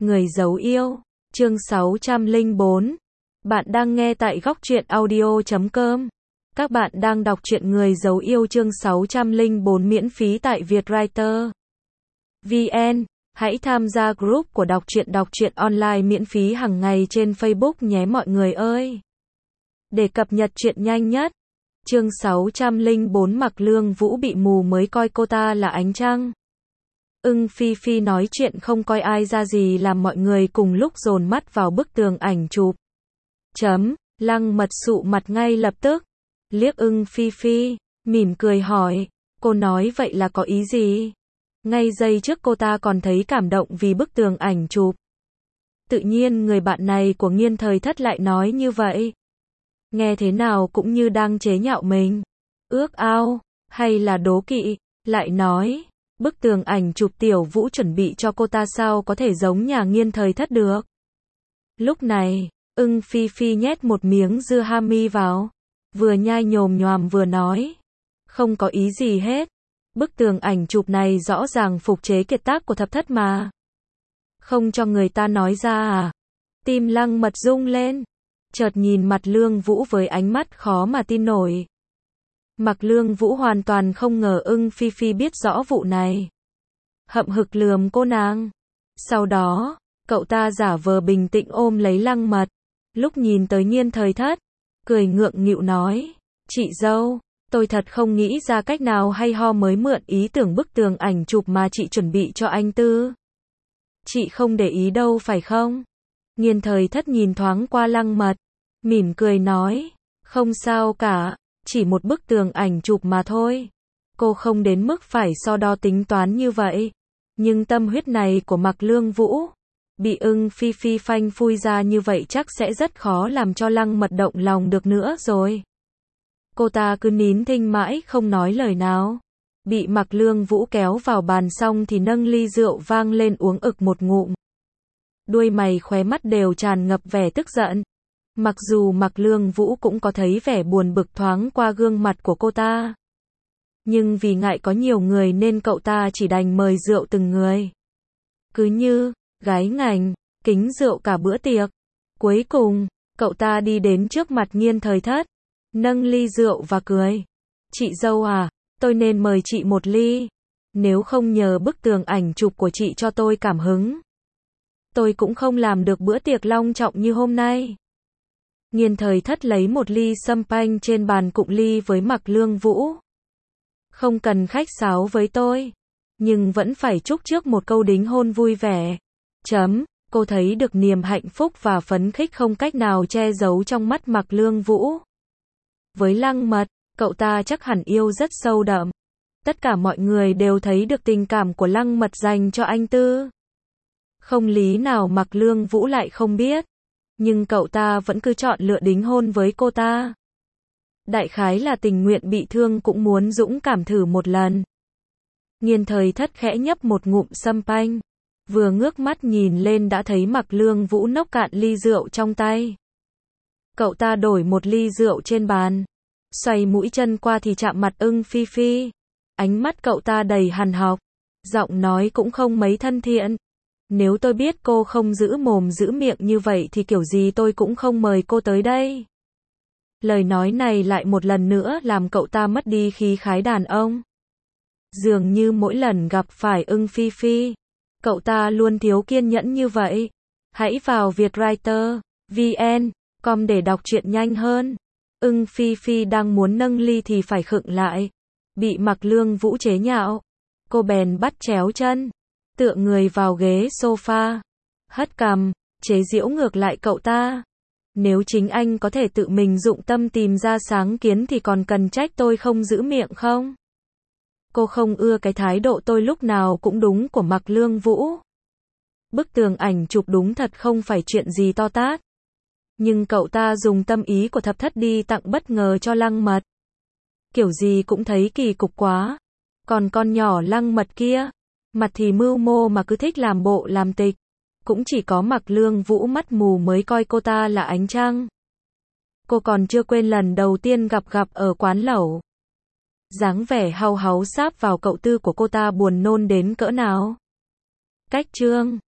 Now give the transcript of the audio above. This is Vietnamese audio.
Người giấu yêu, chương 604. Bạn đang nghe tại góc truyện audio.com. Các bạn đang đọc truyện Người giấu yêu chương 604 miễn phí tại Vietwriter VN. Hãy tham gia group của đọc truyện online miễn phí hàng ngày trên Facebook nhé mọi người ơi. Để cập nhật truyện nhanh nhất. Chương 604 Mạc Lương Vũ bị mù mới coi cô ta là ánh trăng. Phi Phi nói chuyện không coi ai ra gì làm mọi người cùng lúc dồn mắt vào bức tường ảnh chụp. Lăng Mật sụ mặt ngay lập tức. Liếc Phi Phi, mỉm cười hỏi, cô nói vậy là có ý gì? Ngay giây trước cô ta còn thấy cảm động vì bức tường ảnh chụp. Tự nhiên người bạn này của Nghiên Thời Thất lại nói như vậy. Nghe thế nào cũng như đang chế nhạo mình. Ước ao, hay là đố kỵ, lại nói. Bức tường ảnh chụp Tiểu Vũ chuẩn bị cho cô ta sao có thể giống nhà Nghiên Thời Thất được. Lúc này, Phi Phi nhét một miếng dưa hami vào. Vừa nhai nhồm nhoàm vừa nói. Không có ý gì hết. Bức tường ảnh chụp này rõ ràng phục chế kiệt tác của Thập Thất mà. Không cho người ta nói ra à? Tim Lăng Mật rung lên. Chợt nhìn mặt Lương Vũ với ánh mắt khó mà tin nổi. Mạc Lương Vũ hoàn toàn không ngờ Phi Phi biết rõ vụ này. Hậm hực lườm cô nàng. Sau đó, cậu ta giả vờ bình tĩnh ôm lấy Lăng Mật. Lúc nhìn tới Nghiên Thời Thất, cười ngượng nghịu nói, chị dâu, tôi thật không nghĩ ra cách nào hay ho mới mượn ý tưởng bức tường ảnh chụp mà chị chuẩn bị cho anh Tư. Chị không để ý đâu phải không? Nghiên Thời Thất nhìn thoáng qua Lăng Mật, mỉm cười nói, không sao cả. Chỉ một bức tường ảnh chụp mà thôi. Cô không đến mức phải so đo tính toán như vậy. Nhưng tâm huyết này của Mạc Lương Vũ, bị Phi Phi phanh phui ra như vậy chắc sẽ rất khó làm cho Lăng Mật động lòng được nữa rồi. Cô ta cứ nín thinh mãi không nói lời nào. Bị Mạc Lương Vũ kéo vào bàn xong thì nâng ly rượu vang lên uống ực một ngụm. Đuôi mày khóe mắt đều tràn ngập vẻ tức giận. Mặc dù Mạc Lương Vũ cũng có thấy vẻ buồn bực thoáng qua gương mặt của cô ta. Nhưng vì ngại có nhiều người nên cậu ta chỉ đành mời rượu từng người. Cứ như, gái ngành, kính rượu cả bữa tiệc. Cuối cùng, cậu ta đi đến trước mặt Nghiên Thời Thất, nâng ly rượu và cười. Chị dâu à, tôi nên mời chị một ly. Nếu không nhờ bức tường ảnh chụp của chị cho tôi cảm hứng, tôi cũng không làm được bữa tiệc long trọng như hôm nay. Nghiên Thời Thất lấy một ly champagne trên bàn cụng ly với Mạc Lương Vũ. Không cần khách sáo với tôi, nhưng vẫn phải chúc trước một câu đính hôn vui vẻ. Cô thấy được niềm hạnh phúc và phấn khích không cách nào che giấu trong mắt Mạc Lương Vũ. Với Lăng Mật, cậu ta chắc hẳn yêu rất sâu đậm. Tất cả mọi người đều thấy được tình cảm của Lăng Mật dành cho anh Tư. Không lý nào Mạc Lương Vũ lại không biết. Nhưng cậu ta vẫn cứ chọn lựa đính hôn với cô ta. Đại khái là tình nguyện bị thương cũng muốn dũng cảm thử một lần. Nghiên Thời Thất khẽ nhấp một ngụm champagne. Vừa ngước mắt nhìn lên đã thấy Mạc Lương Vũ nốc cạn ly rượu trong tay. Cậu ta đổi một ly rượu trên bàn. Xoay mũi chân qua thì chạm mặt Phi Phi. Ánh mắt cậu ta đầy hằn học. Giọng nói cũng không mấy thân thiện. Nếu tôi biết cô không giữ mồm giữ miệng như vậy thì kiểu gì tôi cũng không mời cô tới đây. Lời nói này lại một lần nữa làm cậu ta mất đi khí khái đàn ông. Dường như mỗi lần gặp phải Phi Phi, cậu ta luôn thiếu kiên nhẫn như vậy. Hãy vào Vietwriter VN.com để đọc truyện nhanh hơn. Phi Phi đang muốn nâng ly thì phải khựng lại. Bị Mạc Lương Vũ chế nhạo. Cô bèn bắt chéo chân, tựa người vào ghế sofa, hất cằm, chế giễu ngược lại cậu ta. Nếu chính anh có thể tự mình dụng tâm tìm ra sáng kiến thì còn cần trách tôi không giữ miệng không? Cô không ưa cái thái độ tôi lúc nào cũng đúng của Mạc Lương Vũ. Bức tường ảnh chụp đúng thật không phải chuyện gì to tát. Nhưng cậu ta dùng tâm ý của Thập Thất đi tặng bất ngờ cho Lăng Mật. Kiểu gì cũng thấy kỳ cục quá. Còn con nhỏ Lăng Mật kia, mặt thì mưu mô mà cứ thích làm bộ làm tịch. Cũng chỉ có Mạc Lương Vũ mắt mù mới coi cô ta là ánh trăng. Cô còn chưa quên lần đầu tiên gặp ở quán lẩu. Dáng vẻ hau háu sáp vào cậu Tư của cô ta buồn nôn đến cỡ nào. Cách chương